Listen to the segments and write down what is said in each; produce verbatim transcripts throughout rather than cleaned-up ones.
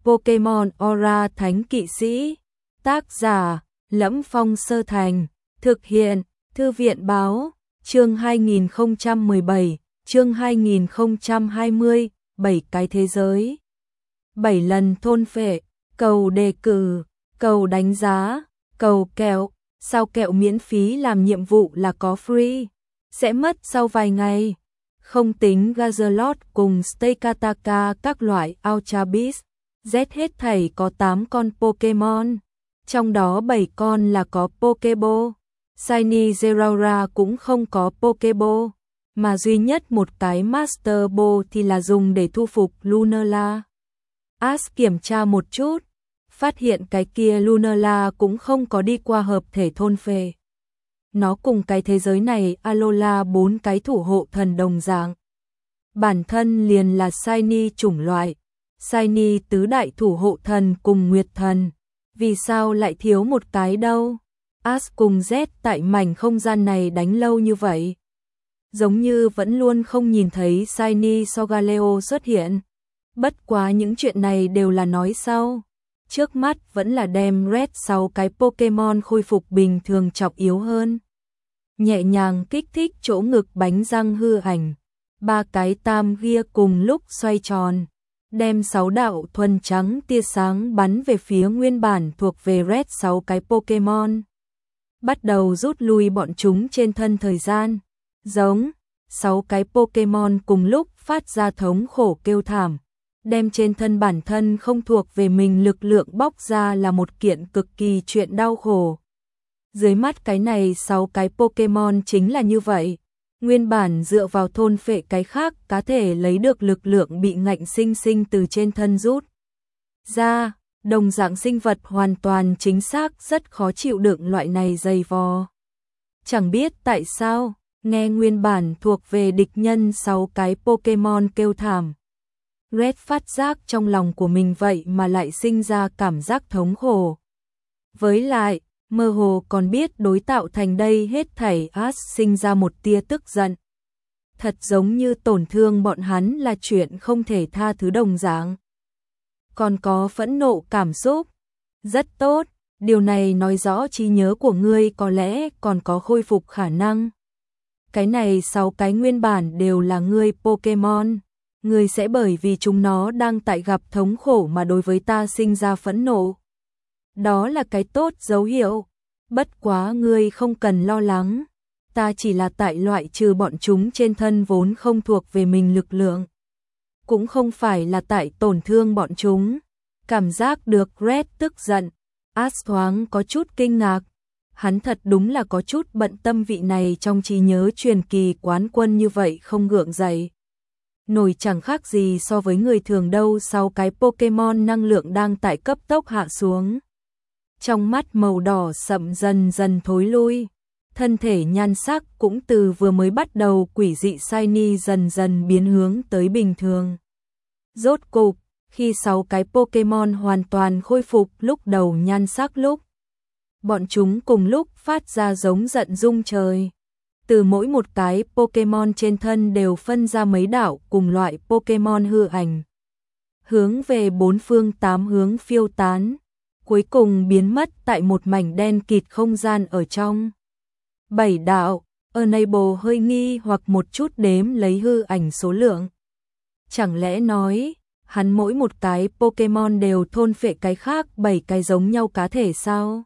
Pokémon Aura Thánh Kỵ Sĩ. Tác giả: Lẫm Phong Sơ Thành. Thực hiện: Thư viện báo. Chương hai nghìn không trăm mười bảy, chương hai nghìn không trăm hai mươi, bảy cái thế giới. bảy lần thôn phệ, cầu đề cử, cầu đánh giá, cầu kẹo. Sao kẹo miễn phí làm nhiệm vụ là có free, sẽ mất sau vài ngày. Không tính Gazalot cùng Stakataka các loại Ultra Beast, Z hết thảy có tám con Pokémon, trong đó bảy con là có Pokéball. Shiny Zeraora cũng không có Pokéball, mà duy nhất một cái Master Ball thì là dùng để thu phục Lunala. Ash kiểm tra một chút, phát hiện cái kia Lunala cũng không có đi qua hợp thể thôn phệ. Nó cùng cái thế giới này Alola bốn cái thủ hộ thần đồng dạng. Bản thân liền là Shiny chủng loại, Shiny tứ đại thủ hộ thần cùng Nguyệt thần, vì sao lại thiếu một cái đâu? Ash cùng Z tại mảnh không gian này đánh lâu như vậy, giống như vẫn luôn không nhìn thấy Shiny Solgaleo xuất hiện. Bất quá những chuyện này đều là nói sau, trước mắt vẫn là đem Red sáu cái Pokémon khôi phục bình thường trọng yếu hơn. Nhẹ nhàng kích thích chỗ ngực bánh răng hư ảnh, ba cái tam gia cùng lúc xoay tròn, đem sáu đạo thuần trắng tia sáng bắn về phía nguyên bản thuộc về Red sáu cái Pokémon. Bắt đầu rút lui bọn chúng trên thân thời gian, giống, sáu cái Pokémon cùng lúc phát ra thống khổ kêu thảm, đem trên thân bản thân không thuộc về mình lực lượng bóc ra là một kiện cực kỳ chuyện đau khổ. Dưới mắt cái này sáu cái Pokémon chính là như vậy, nguyên bản dựa vào thôn phệ cái khác cá thể lấy được lực lượng bị ngạnh sinh sinh từ trên thân rút ra, đồng dạng sinh vật hoàn toàn chính xác rất khó chịu đựng loại này dày vò. Chẳng biết tại sao, nghe nguyên bản thuộc về địch nhân sáu cái Pokémon kêu thảm, Red phát giác trong lòng của mình vậy mà lại sinh ra cảm giác thống khổ. Với lại, mơ hồ còn biết đối tạo thành đây hết thảy Ash sinh ra một tia tức giận. Thật giống như tổn thương bọn hắn là chuyện không thể tha thứ đồng dạng. Còn có phẫn nộ cảm xúc. Rất tốt, điều này nói rõ trí nhớ của ngươi có lẽ còn có khôi phục khả năng. Cái này sáu cái nguyên bản đều là ngươi Pokémon. Ngươi sẽ bởi vì chúng nó đang tại gặp thống khổ mà đối với ta sinh ra phẫn nộ. Đó là cái tốt dấu hiệu. Bất quá ngươi không cần lo lắng. Ta chỉ là tại loại trừ bọn chúng trên thân vốn không thuộc về mình lực lượng. Cũng không phải là tại tổn thương bọn chúng. Cảm giác được Red tức giận. Ash thoáng có chút kinh ngạc. Hắn thật đúng là có chút bận tâm vị này trong trí nhớ truyền kỳ quán quân như vậy không gượng dậy. Nổi chẳng khác gì so với người thường đâu. Sau cái Pokémon năng lượng đang tại cấp tốc hạ xuống. Trong mắt màu đỏ sậm dần dần thối lui. Thân thể nhan sắc cũng từ vừa mới bắt đầu quỷ dị shiny dần dần biến hướng tới bình thường. Rốt cục, khi sáu cái Pokémon hoàn toàn khôi phục lúc đầu nhan sắc lúc, bọn chúng cùng lúc phát ra giống giận rung trời. Từ mỗi một cái Pokémon trên thân đều phân ra mấy đạo cùng loại Pokémon hư ảnh, hướng về bốn phương tám hướng phiêu tán, cuối cùng biến mất tại một mảnh đen kịt không gian ở trong. Bảy đạo, Enable hơi nghi hoặc một chút đếm lấy hư ảnh số lượng. Chẳng lẽ nói, hắn mỗi một cái Pokémon đều thôn phệ cái khác bảy cái giống nhau cá thể sao?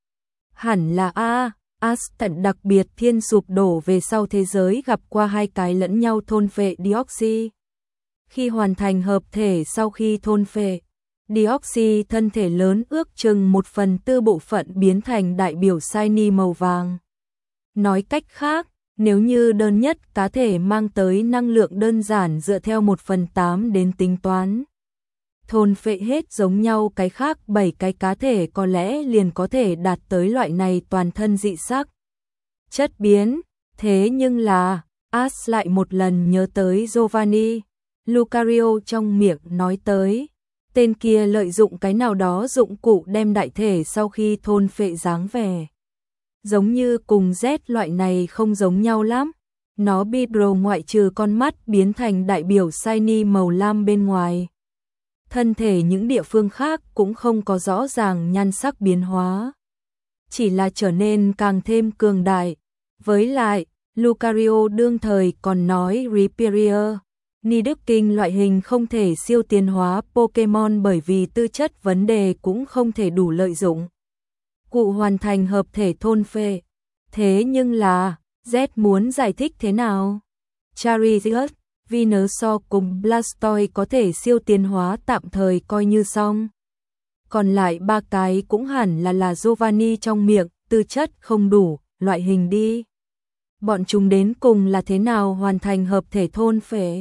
Hẳn là A, Ash tận đặc biệt thiên sụp đổ về sau thế giới gặp qua hai cái lẫn nhau thôn phệ Deoxys. Khi hoàn thành hợp thể sau khi thôn phệ, Deoxys thân thể lớn ước chừng một phần tư bộ phận biến thành đại biểu shiny màu vàng. Nói cách khác, nếu như đơn nhất cá thể mang tới năng lượng đơn giản dựa theo một phần tám đến tính toán, thôn phệ hết giống nhau cái khác bảy cái cá thể có lẽ liền có thể đạt tới loại này toàn thân dị sắc chất biến. Thế nhưng là, Ash lại một lần nhớ tới Giovanni Lucario trong miệng nói tới. Tên kia lợi dụng cái nào đó dụng cụ đem đại thể sau khi thôn phệ dáng vẻ. Giống như cùng Z loại này không giống nhau lắm. Nó Bidro ngoại trừ con mắt biến thành đại biểu shiny màu lam bên ngoài. thân thể những địa phương khác cũng không có rõ ràng nhan sắc biến hóa, chỉ là trở nên càng thêm cường đại. Với lại, Lucario đương thời còn nói Rhyperior, Nidoking loại hình không thể siêu tiến hóa Pokemon bởi vì tư chất vấn đề cũng không thể đủ lợi dụng cụ hoàn thành hợp thể thôn phệ. Thế nhưng là, Z muốn giải thích thế nào? Charizard, Venusaur cùng Blastoise có thể siêu tiến hóa tạm thời coi như xong. Còn lại ba cái cũng hẳn là là Giovanni trong miệng, tư chất không đủ, loại hình đi. Bọn chúng đến cùng là thế nào hoàn thành hợp thể thôn phệ?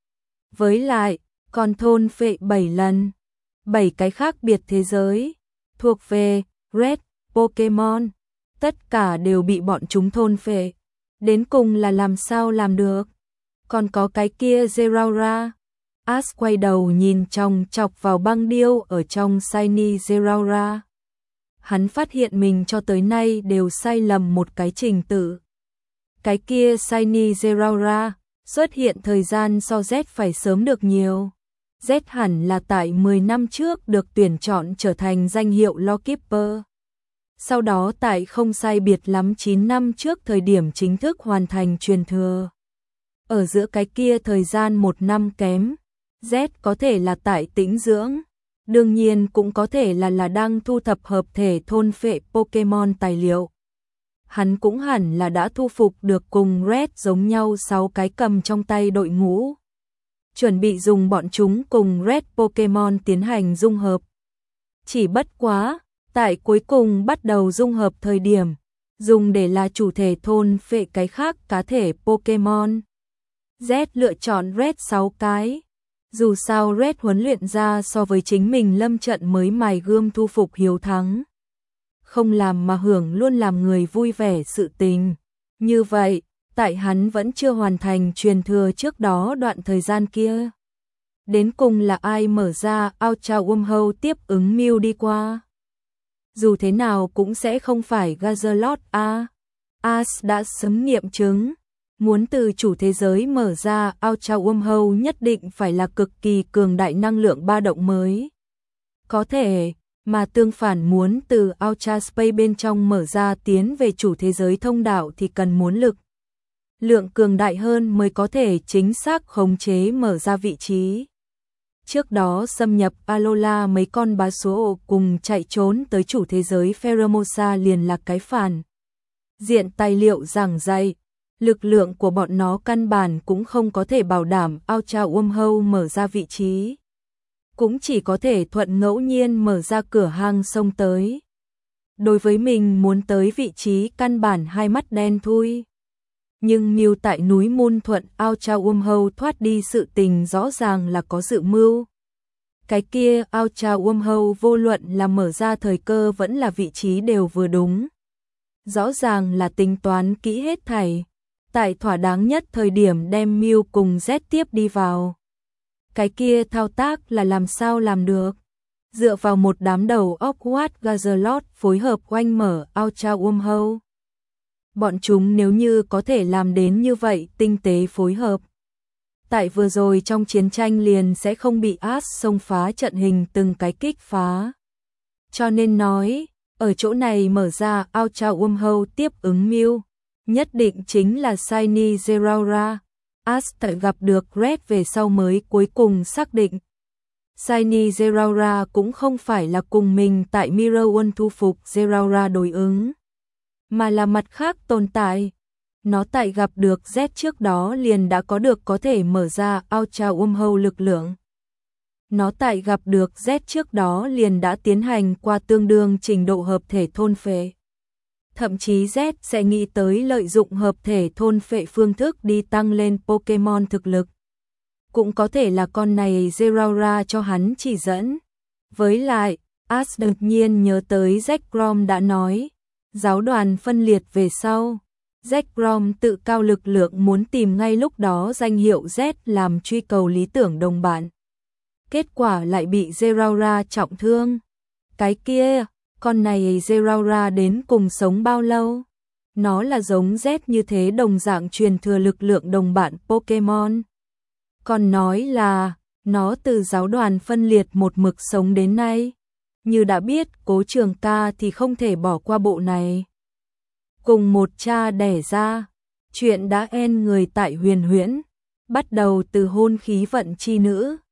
Với lại, còn thôn phệ bảy lần, bảy cái khác biệt thế giới, thuộc về Red Pokemon, tất cả đều bị bọn chúng thôn phệ. Đến cùng là làm sao làm được? Còn có cái kia Zeraora. Ash quay đầu nhìn chòng chọc vào băng điêu ở trong Shiny Zeraora. Hắn phát hiện mình cho tới nay đều sai lầm một cái trình tự. Cái kia Shiny Zeraora xuất hiện thời gian so Z phải sớm được nhiều. Z hẳn là tại mười năm trước được tuyển chọn trở thành danh hiệu Lawkeeper. Sau đó tại không sai biệt lắm chín năm trước thời điểm chính thức hoàn thành truyền thừa. Ở giữa cái kia thời gian một năm kém, Z có thể là tại tĩnh dưỡng, đương nhiên cũng có thể là là đang thu thập hợp thể thôn phệ Pokemon tài liệu. Hắn cũng hẳn là đã thu phục được cùng Red giống nhau sáu cái cầm trong tay đội ngũ, chuẩn bị dùng bọn chúng cùng Red Pokemon tiến hành dung hợp. Chỉ bất quá, tại cuối cùng bắt đầu dung hợp thời điểm, dùng để là chủ thể thôn phệ cái khác cá thể Pokemon. Z lựa chọn Red sáu cái. Dù sao Red huấn luyện ra so với chính mình lâm trận mới mài gươm thu phục hiếu thắng. Không làm mà hưởng luôn làm người vui vẻ sự tình. Như vậy, tại hắn vẫn chưa hoàn thành truyền thừa trước đó đoạn thời gian kia. Đến cùng là ai mở ra Ultra Wormhole tiếp ứng Mew đi qua? Dù thế nào cũng sẽ không phải Gazalot a. Ash đã sớm nghiệm chứng. Muốn từ chủ thế giới mở ra Ultra Wormhole nhất định phải là cực kỳ cường đại năng lượng ba động mới. Có thể, mà tương phản muốn từ Ultra Space bên trong mở ra tiến về chủ thế giới thông đạo thì cần muốn lực lượng cường đại hơn mới có thể chính xác khống chế mở ra vị trí. Trước đó xâm nhập Alola mấy con bá số cùng chạy trốn tới chủ thế giới Pheromosa liền là cái phản diện tài liệu giảng dạy. Lực lượng của bọn nó căn bản cũng không có thể bảo đảm Ultra Wormhole mở ra vị trí. Cũng chỉ có thể thuận ngẫu nhiên mở ra cửa hang sông tới. Đối với mình muốn tới vị trí căn bản hai mắt đen thui. Nhưng Mew tại núi Moon thuận Ultra Wormhole thoát đi sự tình rõ ràng là có dự mưu. Cái kia Ultra Wormhole vô luận là mở ra thời cơ vẫn là vị trí đều vừa đúng. Rõ ràng là tính toán kỹ hết thảy. Tại thỏa đáng nhất thời điểm đem Mew cùng Z tiếp đi vào. Cái kia thao tác là làm sao làm được? Dựa vào một đám đầu Awkward Gazalot phối hợp oanh mở Ultra Wormhole. Bọn chúng nếu như có thể làm đến như vậy tinh tế phối hợp. Tại vừa rồi trong chiến tranh liền sẽ không bị Ash xông phá trận hình từng cái kích phá. Cho nên nói, ở chỗ này mở ra Ultra Wormhole tiếp ứng Mew. Nhất định chính là Shiny Zeraora. Ash tại gặp được Red về sau mới cuối cùng xác định. Shiny Zeraora cũng không phải là cùng mình tại Mirror World thu phục Zeraora đối ứng, mà là mặt khác tồn tại. Nó tại gặp được Z trước đó liền đã có được có thể mở ra Ultra Wormhole lực lượng. Nó tại gặp được Z trước đó liền đã tiến hành qua tương đương trình độ hợp thể thôn phệ. Thậm chí Z sẽ nghĩ tới lợi dụng hợp thể thôn phệ phương thức đi tăng lên Pokemon thực lực. Cũng có thể là con này Zeraora cho hắn chỉ dẫn. Với lại, Ash đột nhiên nhớ tới Jack Grom đã nói, giáo đoàn phân liệt về sau. Jack Grom tự cao lực lượng muốn tìm ngay lúc đó danh hiệu Z làm truy cầu lý tưởng đồng bạn. Kết quả lại bị Zeraora trọng thương. Cái kia, con này Zeraora đến cùng sống bao lâu? Nó là giống Z như thế đồng dạng truyền thừa lực lượng đồng bạn Pokemon. Còn nói là, nó từ giáo đoàn phân liệt một mực sống đến nay. Như đã biết, Cố Trường ca thì không thể bỏ qua bộ này. Cùng một cha đẻ ra, chuyện đã en người tại Huyền Huyễn, bắt đầu từ hôn khí vận chi nữ,